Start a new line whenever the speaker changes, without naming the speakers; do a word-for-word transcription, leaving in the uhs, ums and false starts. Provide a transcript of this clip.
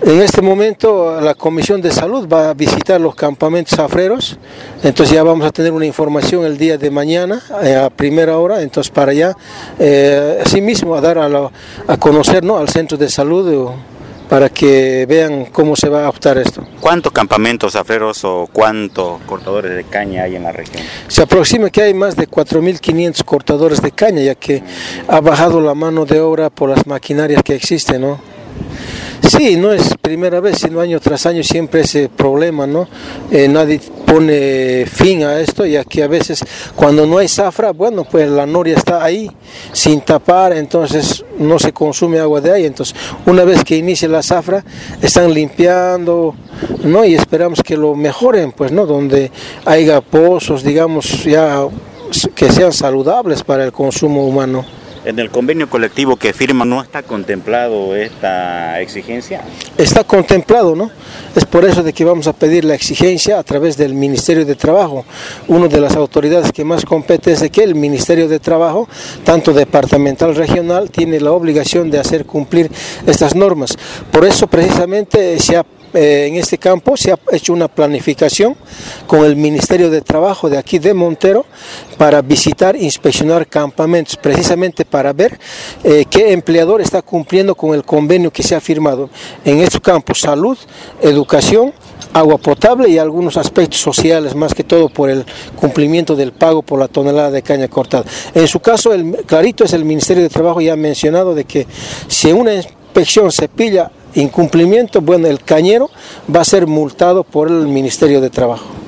En este momento la Comisión de Salud va a visitar los campamentos zafreros, entonces ya vamos a tener una información el día de mañana eh, a primera hora, entonces para allá, eh, así mismo a dar a, la, a conocer, ¿no?, al centro de salud, eh, para que vean cómo se va a optar esto.
¿Cuántos campamentos zafreros o cuántos cortadores de caña hay en la región?
Se aproxima que hay más de cuatro mil quinientos cortadores de caña, ya que ha bajado la mano de obra por las maquinarias que existen, ¿no? Sí, no es primera vez, sino año tras año siempre ese problema, ¿no? Eh, nadie pone fin a esto, ya que a veces cuando no hay zafra, bueno, pues la noria está ahí sin tapar, entonces no se consume agua de ahí. Entonces, una vez que inicie la zafra, están limpiando, ¿no? Y esperamos que lo mejoren, pues, ¿no? Donde haya pozos, digamos, ya que sean saludables para el consumo humano.
¿En el convenio colectivo que firma no está contemplado esta exigencia?
Está contemplado, ¿no? Es por eso de que vamos a pedir la exigencia a través del Ministerio de Trabajo. Una de las autoridades que más compete es de que el Ministerio de Trabajo, tanto departamental, regional, tiene la obligación de hacer cumplir estas normas. Por eso precisamente se ha Eh, en este campo se ha hecho una planificación con el Ministerio de Trabajo de aquí de Montero para visitar, inspeccionar campamentos, precisamente para ver eh, qué empleador está cumpliendo con el convenio que se ha firmado en estos campos: salud, educación, agua potable y algunos aspectos sociales, más que todo por el cumplimiento del pago por la tonelada de caña cortada. En su caso, el clarito es el Ministerio de Trabajo, ya ha mencionado de que si en una inspección se pilla incumplimiento, bueno, el cañero va a ser multado por el Ministerio de Trabajo.